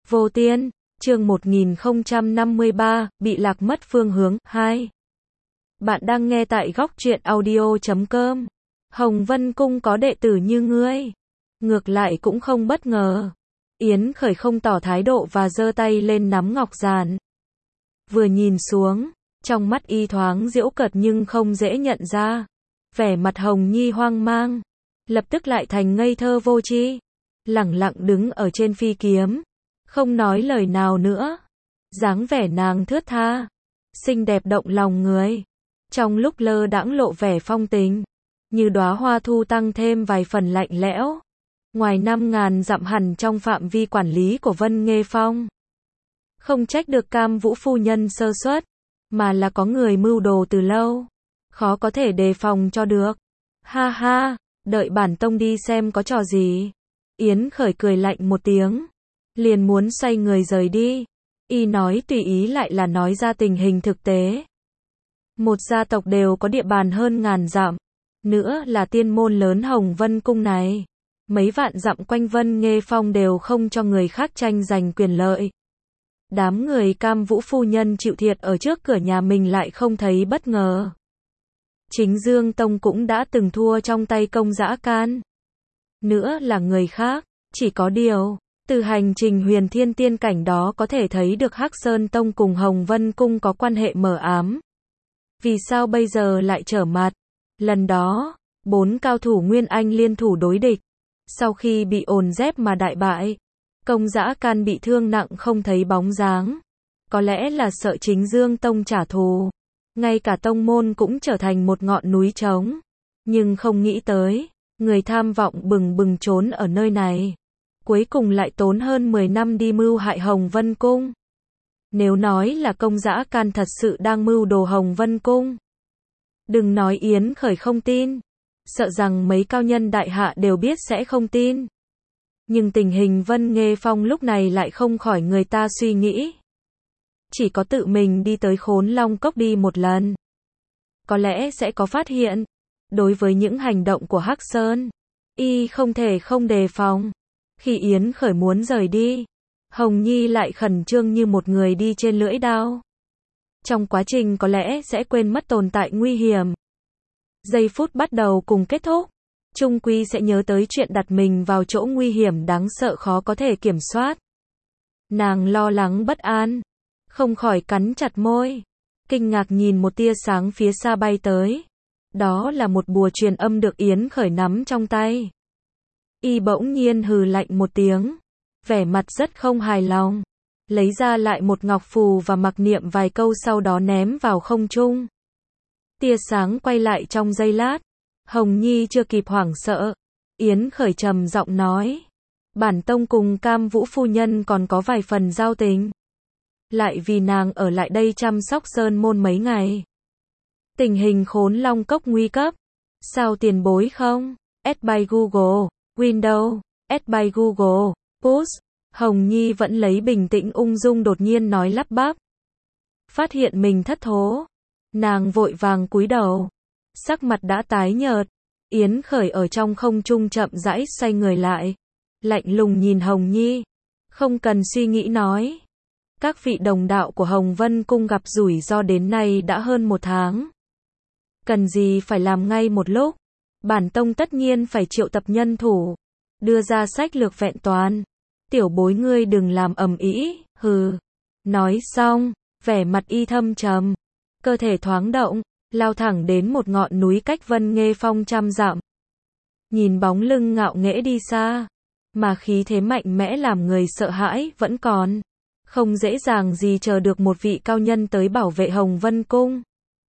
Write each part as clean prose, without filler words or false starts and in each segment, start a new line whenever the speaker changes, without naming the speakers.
Vô Tiên, chương 1053, bị lạc mất phương hướng, 2. Bạn đang nghe tại góc truyện audio.com. Hồng Vân Cung có đệ tử như ngươi. Ngược lại cũng không bất ngờ. Yến Khởi không tỏ thái độ và giơ tay lên nắm ngọc giản. Vừa nhìn xuống, trong mắt y thoáng giễu cợt nhưng không dễ nhận ra. Vẻ mặt Hồng Nhi hoang mang, lập tức lại thành ngây thơ vô tri, lẳng lặng đứng ở trên phi kiếm, không nói lời nào nữa. Dáng vẻ nàng thướt tha, xinh đẹp động lòng người, trong lúc lơ đãng lộ vẻ phong tình, như đóa hoa thu tăng thêm vài phần lạnh lẽo. Ngoài 5.000 dặm hẳn trong phạm vi quản lý của Vân Nghê Phong. Không trách được Cam Vũ phu nhân sơ suất, mà là có người mưu đồ từ lâu, khó có thể đề phòng cho được. Ha ha, đợi bản tông đi xem có trò gì. Yến Khởi cười lạnh một tiếng, liền muốn xoay người rời đi. Y nói tùy ý lại là nói ra tình hình thực tế. Một gia tộc đều có địa bàn hơn 1000 dặm, nữa là tiên môn lớn Hồng Vân Cung này. Mấy vạn dặm quanh Vân Nghê Phong đều không cho người khác tranh giành quyền lợi. Đám người Cam Vũ phu nhân chịu thiệt ở trước cửa nhà mình lại không thấy bất ngờ. Chính Dương Tông cũng đã từng thua trong tay Công Dã Can. Nữa là người khác, chỉ có điều, từ hành trình Huyền Thiên Tiên cảnh đó có thể thấy được Hắc Sơn Tông cùng Hồng Vân Cung có quan hệ mờ ám. Vì sao bây giờ lại trở mặt? Lần đó, 4 cao thủ Nguyên Anh liên thủ đối địch. Sau khi bị ồn dép mà đại bại, Công Dã Can bị thương nặng không thấy bóng dáng. Có lẽ là sợ chính Dương Tông trả thù. Ngay cả tông môn cũng trở thành một ngọn núi trống. Nhưng không nghĩ tới, người tham vọng bừng bừng trốn ở nơi này. Cuối cùng lại tốn hơn 10 năm đi mưu hại Hồng Vân Cung. Nếu nói là Công Dã Can thật sự đang mưu đồ Hồng Vân Cung, đừng nói Yến Khởi không tin, sợ rằng mấy cao nhân đại hạ đều biết sẽ không tin. Nhưng tình hình Vân Nghê Phong lúc này lại không khỏi người ta suy nghĩ. Chỉ có tự mình đi tới Khốn Long Cốc đi một lần, có lẽ sẽ có phát hiện. Đối với những hành động của Hắc Sơn, y không thể không đề phòng. Khi Yến Khởi muốn rời đi, Hồng Nhi lại khẩn trương như một người đi trên lưỡi đao. Trong quá trình có lẽ sẽ quên mất tồn tại nguy hiểm. Giây phút bắt đầu cùng kết thúc, chung quy sẽ nhớ tới chuyện đặt mình vào chỗ nguy hiểm đáng sợ khó có thể kiểm soát. Nàng lo lắng bất an, không khỏi cắn chặt môi, kinh ngạc nhìn một tia sáng phía xa bay tới. Đó là một bùa truyền âm được Yến Khởi nắm trong tay. Y bỗng nhiên hừ lạnh một tiếng, vẻ mặt rất không hài lòng, lấy ra lại một ngọc phù và mặc niệm vài câu sau đó ném vào không trung. Tia sáng quay lại trong giây lát, Hồng Nhi chưa kịp hoảng sợ, Yến Khởi trầm giọng nói, bản tông cùng Cam Vũ phu nhân còn có vài phần giao tình, lại vì nàng ở lại đây chăm sóc Sơn môn mấy ngày. Tình hình Khốn Long Cốc nguy cấp, sao tiền bối không? Add by Google, Windows, add by Google, Push. Hồng Nhi vẫn lấy bình tĩnh ung dung đột nhiên nói lắp bắp. Phát hiện mình thất thố, nàng vội vàng cúi đầu, sắc mặt đã tái nhợt. Yến Khởi ở trong không trung chậm rãi xoay người lại, lạnh lùng nhìn Hồng Nhi, không cần suy nghĩ nói. Các vị đồng đạo của Hồng Vân Cung gặp rủi ro đến nay đã hơn 1 tháng. Cần gì phải làm ngay một lúc, bản tông tất nhiên phải triệu tập nhân thủ, đưa ra sách lược vẹn toàn. Tiểu bối ngươi đừng làm ầm ĩ, hừ. Nói xong, vẻ mặt y thâm trầm, cơ thể thoáng động, lao thẳng đến một ngọn núi cách Vân Nghê Phong trăm dặm. Nhìn bóng lưng ngạo nghễ đi xa, mà khí thế mạnh mẽ làm người sợ hãi vẫn còn. Không dễ dàng gì chờ được một vị cao nhân tới bảo vệ Hồng Vân Cung.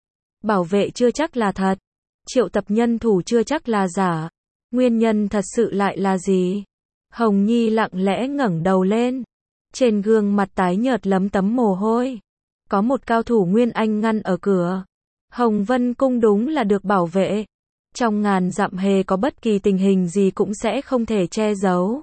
Bảo vệ chưa chắc là thật, triệu tập nhân thủ chưa chắc là giả. Nguyên nhân thật sự lại là gì? Hồng Nhi lặng lẽ ngẩng đầu lên, trên gương mặt tái nhợt lấm tấm mồ hôi. Có một cao thủ Nguyên Anh ngăn ở cửa. Hồng Vân Cung đúng là được bảo vệ. Trong 1000 dặm hề có bất kỳ tình hình gì cũng sẽ không thể che giấu.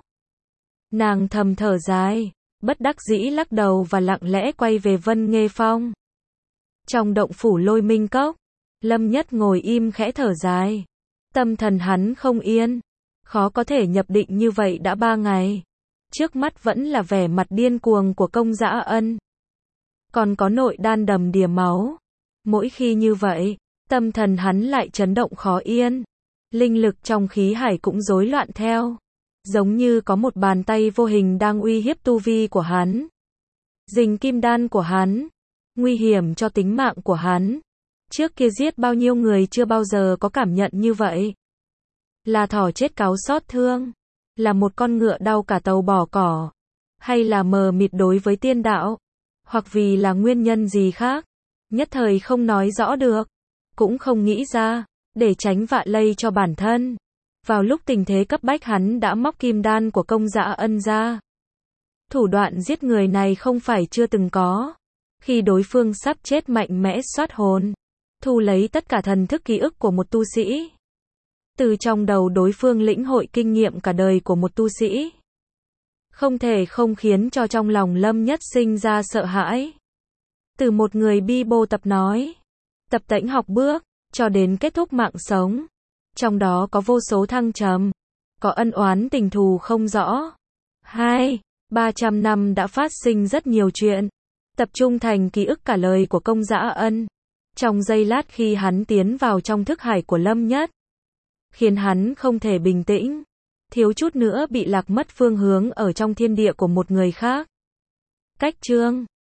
Nàng thầm thở dài, bất đắc dĩ lắc đầu và lặng lẽ quay về Vân Nghê Phong. Trong động phủ Lôi Minh Cốc, Lâm Nhất ngồi im khẽ thở dài. Tâm thần hắn không yên, khó có thể nhập định như vậy đã 3 ngày. Trước mắt vẫn là vẻ mặt điên cuồng của Công Dã Ân. Còn có nội đan đầm đìa máu. Mỗi khi như vậy, tâm thần hắn lại chấn động khó yên. Linh lực trong khí hải cũng rối loạn theo. Giống như có một bàn tay vô hình đang uy hiếp tu vi của hắn. Dình kim đan của hắn. Nguy hiểm cho tính mạng của hắn. Trước kia giết bao nhiêu người chưa bao giờ có cảm nhận như vậy. Là thỏ chết cáo xót thương. Là một con ngựa đau cả tàu bỏ cỏ. Hay là mờ mịt đối với tiên đạo. Hoặc vì là nguyên nhân gì khác. Nhất thời không nói rõ được. Cũng không nghĩ ra. Để tránh vạ lây cho bản thân. Vào lúc tình thế cấp bách hắn đã móc kim đan của Công Dã Ân ra. Thủ đoạn giết người này không phải chưa từng có. Khi đối phương sắp chết mạnh mẽ soát hồn. Thu lấy tất cả thần thức ký ức của một tu sĩ. Từ trong đầu đối phương lĩnh hội kinh nghiệm cả đời của một tu sĩ. Không thể không khiến cho trong lòng Lâm Nhất sinh ra sợ hãi. Từ một người bi bô tập nói. Tập tễnh học bước, cho đến kết thúc mạng sống. Trong đó có vô số thăng trầm. Có ân oán tình thù không rõ. 300 năm đã phát sinh rất nhiều chuyện. Tập trung thành ký ức cả lời của Công Dã Ân. Trong giây lát khi hắn tiến vào trong thức hải của Lâm Nhất. Khiến hắn không thể bình tĩnh. Thiếu chút nữa bị lạc mất phương hướng ở trong thiên địa của một người khác. Cách chương